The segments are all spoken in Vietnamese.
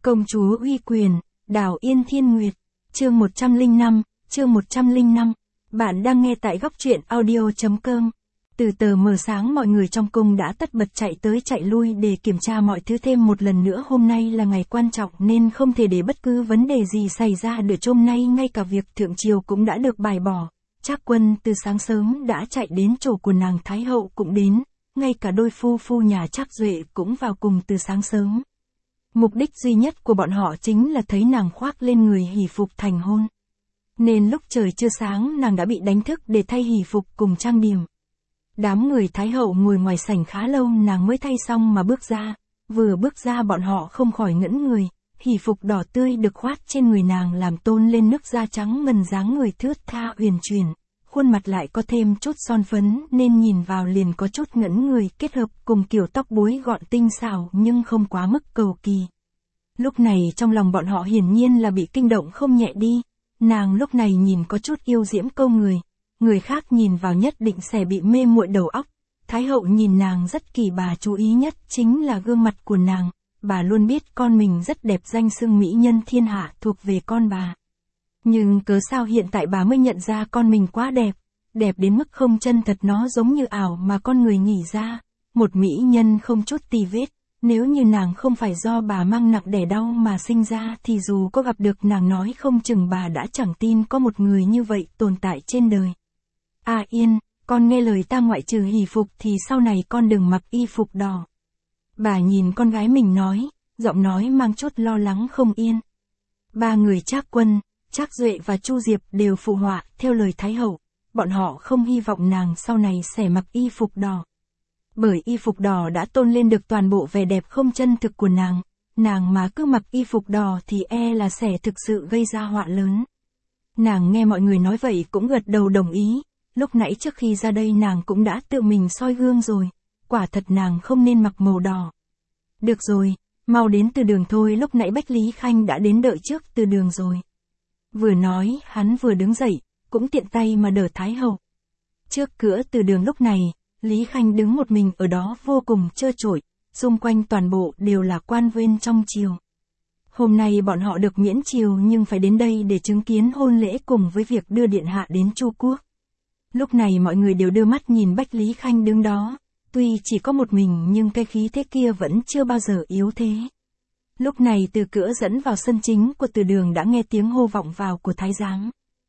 Công chúa uy quyền, Đào Yên Thiên Nguyệt, chương 105. Bạn đang nghe tại góc truyện audio.com. Từ tờ mờ sáng mọi người trong cung đã tất bật chạy tới chạy lui để kiểm tra mọi thứ thêm một lần nữa. Hôm nay là ngày quan trọng nên không thể để bất cứ vấn đề gì xảy ra được. Hôm nay ngay cả việc thượng triều cũng đã được bài bỏ. Trác Quân từ sáng sớm đã chạy đến chỗ của nàng Thái hậu cũng đến, ngay cả đôi phu nhà Trác Duệ cũng vào cùng từ sáng sớm. Mục đích duy nhất của bọn họ chính là thấy nàng khoác lên người hỷ phục thành hôn. Nên lúc trời chưa sáng nàng đã bị đánh thức để thay hỷ phục cùng trang điểm. Đám người Thái hậu ngồi ngoài sảnh khá lâu nàng mới thay xong mà bước ra. Vừa bước ra bọn họ không khỏi ngẩn người, hỷ phục đỏ tươi được khoác trên người nàng làm tôn lên nước da trắng ngần dáng người thướt tha uyển chuyển. Khuôn mặt lại có thêm chút son phấn nên nhìn vào liền có chút ngẩn người, kết hợp cùng kiểu tóc búi gọn tinh xảo nhưng không quá mức cầu kỳ. Lúc này trong lòng bọn họ hiển nhiên là bị kinh động không nhẹ đi. Nàng lúc này nhìn có chút yêu diễm câu người. Người khác nhìn vào nhất định sẽ bị mê muội đầu óc. Thái hậu nhìn nàng rất kỳ, bà chú ý nhất chính là gương mặt của nàng. Bà luôn biết con mình rất đẹp, danh xưng mỹ nhân thiên hạ thuộc về con bà. Nhưng cớ sao hiện tại bà mới nhận ra con mình quá đẹp. Đẹp đến mức không chân thật, nó giống như ảo mà con người nghĩ ra. Một mỹ nhân không chút tì vết. Nếu như nàng không phải do bà mang nặng đẻ đau mà sinh ra thì dù có gặp được nàng nói không chừng bà đã chẳng tin có một người như vậy tồn tại trên đời. À Yên, con nghe lời ta, ngoại trừ hỷ phục thì sau này con đừng mặc y phục đỏ. Bà nhìn con gái mình nói, giọng nói mang chút lo lắng không yên. Ba người Trác Quân, Trác Duệ và Chu Diệp đều phụ họa theo lời Thái hậu. Bọn họ không hy vọng nàng sau này sẽ mặc y phục đỏ. Bởi y phục đỏ đã tôn lên được toàn bộ vẻ đẹp không chân thực của nàng. Nàng mà cứ mặc y phục đỏ thì là sẽ thực sự gây ra họa lớn. Nàng nghe mọi người nói vậy cũng gật đầu đồng ý. Lúc nãy trước khi ra đây nàng cũng đã tự mình soi gương rồi. Quả thật nàng không nên mặc màu đỏ. Được rồi, mau đến từ đường thôi. Lúc nãy Bách Lý Khanh đã đến đợi trước từ đường rồi. Vừa nói hắn vừa đứng dậy, cũng tiện tay mà đỡ Thái hậu. Trước cửa từ đường lúc này, Lý Khanh đứng một mình ở đó vô cùng trơ trội, xung quanh toàn bộ đều là quan viên trong triều. Hôm nay bọn họ được miễn triều nhưng phải đến đây để chứng kiến hôn lễ cùng với việc đưa điện hạ đến Chu Quốc. Lúc này mọi người đều đưa mắt nhìn Bách Lý Khanh đứng đó, tuy chỉ có một mình nhưng cái khí thế kia vẫn chưa bao giờ yếu thế. Lúc này từ cửa dẫn vào sân chính của từ đường đã nghe tiếng hô vọng vào của thái giám.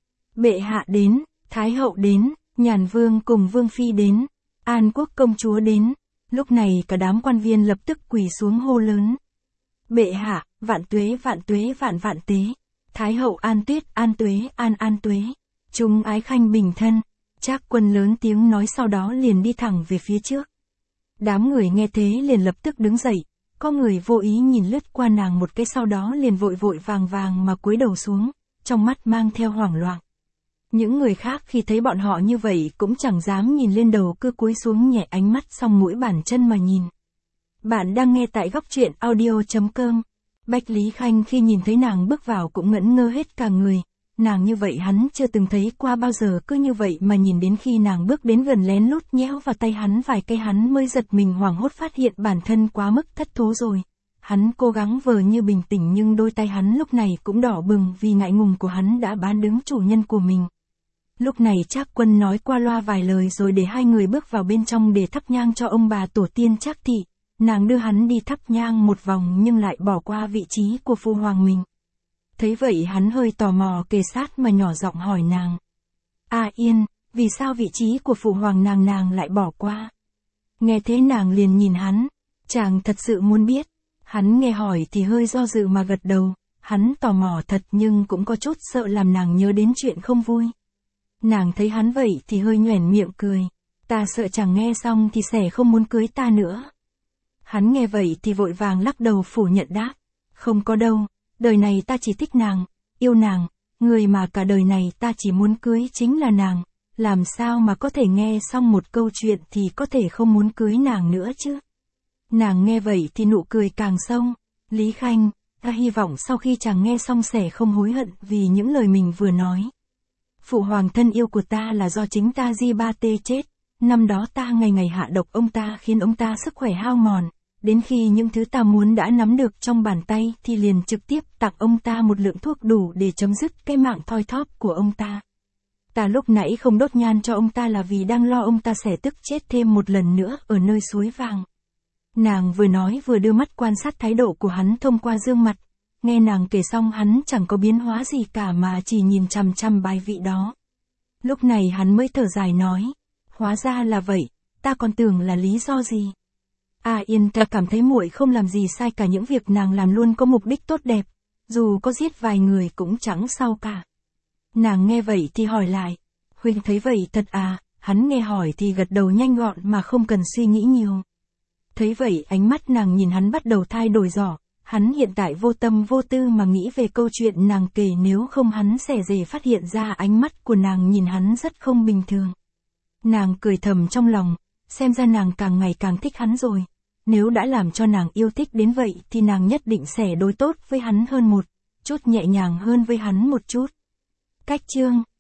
Bệ hạ đến, Thái hậu đến, Nhàn Vương cùng Vương Phi đến, An Quốc công chúa đến. Lúc này cả đám quan viên lập tức quỳ xuống hô lớn. Bệ hạ, vạn tuế vạn tế. Thái hậu an tuyết an tuế an tuế. Chúng ái khanh bình thân. Trác Quân lớn tiếng nói, sau đó liền đi thẳng về phía trước. Đám người nghe thế liền lập tức đứng dậy. Có người vô ý nhìn lướt qua nàng một cái, sau đó liền vội vàng mà cúi đầu xuống, trong mắt mang theo hoảng loạn. Những người khác khi thấy bọn họ như vậy cũng chẳng dám nhìn lên đầu, cứ cúi xuống nhẹ ánh mắt song mũi bàn chân mà nhìn. Bạn đang nghe tại góc truyện audio.com. Bách Lý Khanh khi nhìn thấy nàng bước vào cũng ngẩn ngơ hết cả người. Nàng như vậy hắn chưa từng thấy qua bao giờ, cứ như vậy mà nhìn đến khi nàng bước đến gần lén lút nhéo vào tay hắn vài cây hắn mới giật mình hoảng hốt phát hiện bản thân quá mức thất thố rồi. Hắn cố gắng vờ như bình tĩnh nhưng đôi tay hắn lúc này cũng đỏ bừng vì ngại ngùng của hắn đã bán đứng chủ nhân của mình. Lúc này Trác Quân nói qua loa vài lời rồi để hai người bước vào bên trong để thắp nhang cho ông bà tổ tiên Trác thị. Nàng đưa hắn đi thắp nhang một vòng nhưng lại bỏ qua vị trí của phu hoàng mình. Thấy vậy hắn hơi tò mò kề sát mà nhỏ giọng hỏi nàng. À Yên, vì sao vị trí của phụ hoàng nàng lại bỏ qua? Nghe thế nàng liền nhìn hắn. Chàng thật sự muốn biết. Hắn nghe hỏi thì hơi do dự mà gật đầu. Hắn tò mò thật nhưng cũng có chút sợ làm nàng nhớ đến chuyện không vui. Nàng thấy hắn vậy thì hơi nhoẻn miệng cười. Ta sợ chàng nghe xong thì sẽ không muốn cưới ta nữa. Hắn nghe vậy thì vội vàng lắc đầu phủ nhận đáp. Không có đâu, đời này ta chỉ thích nàng, yêu nàng, người mà cả đời này ta chỉ muốn cưới chính là nàng. Làm sao mà có thể nghe xong một câu chuyện thì có thể không muốn cưới nàng nữa chứ? Nàng nghe vậy thì nụ cười càng sâu. Lý Khanh, ta hy vọng sau khi chàng nghe xong sẽ không hối hận vì những lời mình vừa nói. Phụ hoàng thân yêu của ta là do chính ta Di Ba Tê chết. Năm đó ta ngày ngày hạ độc ông ta khiến ông ta sức khỏe hao mòn. Đến khi những thứ ta muốn đã nắm được trong bàn tay thì liền trực tiếp tặng ông ta một lượng thuốc đủ để chấm dứt cái mạng thoi thóp của ông ta. Ta lúc nãy không đốt nhang cho ông ta là vì đang lo ông ta sẽ tức chết thêm một lần nữa ở nơi suối vàng. Nàng vừa nói vừa đưa mắt quan sát thái độ của hắn thông qua gương mặt. Nghe nàng kể xong hắn chẳng có biến hóa gì cả mà chỉ nhìn chằm chằm bài vị đó. Lúc này hắn mới thở dài nói. Hóa ra là vậy, ta còn tưởng là lý do gì. Yên ta cảm thấy muội không làm gì sai cả, những việc nàng làm luôn có mục đích tốt đẹp. Dù có giết vài người cũng chẳng sao cả. Nàng nghe vậy thì hỏi lại. Huynh thấy vậy thật à? Hắn nghe hỏi thì gật đầu nhanh gọn mà không cần suy nghĩ nhiều. Thấy vậy ánh mắt nàng nhìn hắn bắt đầu thay đổi rõ. Hắn hiện tại vô tâm vô tư mà nghĩ về câu chuyện nàng kể, nếu không hắn sẽ dễ phát hiện ra ánh mắt của nàng nhìn hắn rất không bình thường. Nàng cười thầm trong lòng, xem ra nàng càng ngày càng thích hắn rồi. Nếu đã làm cho nàng yêu thích đến vậy thì nàng nhất định sẽ đối tốt với hắn hơn một chút, nhẹ nhàng hơn với hắn một chút. Cách chương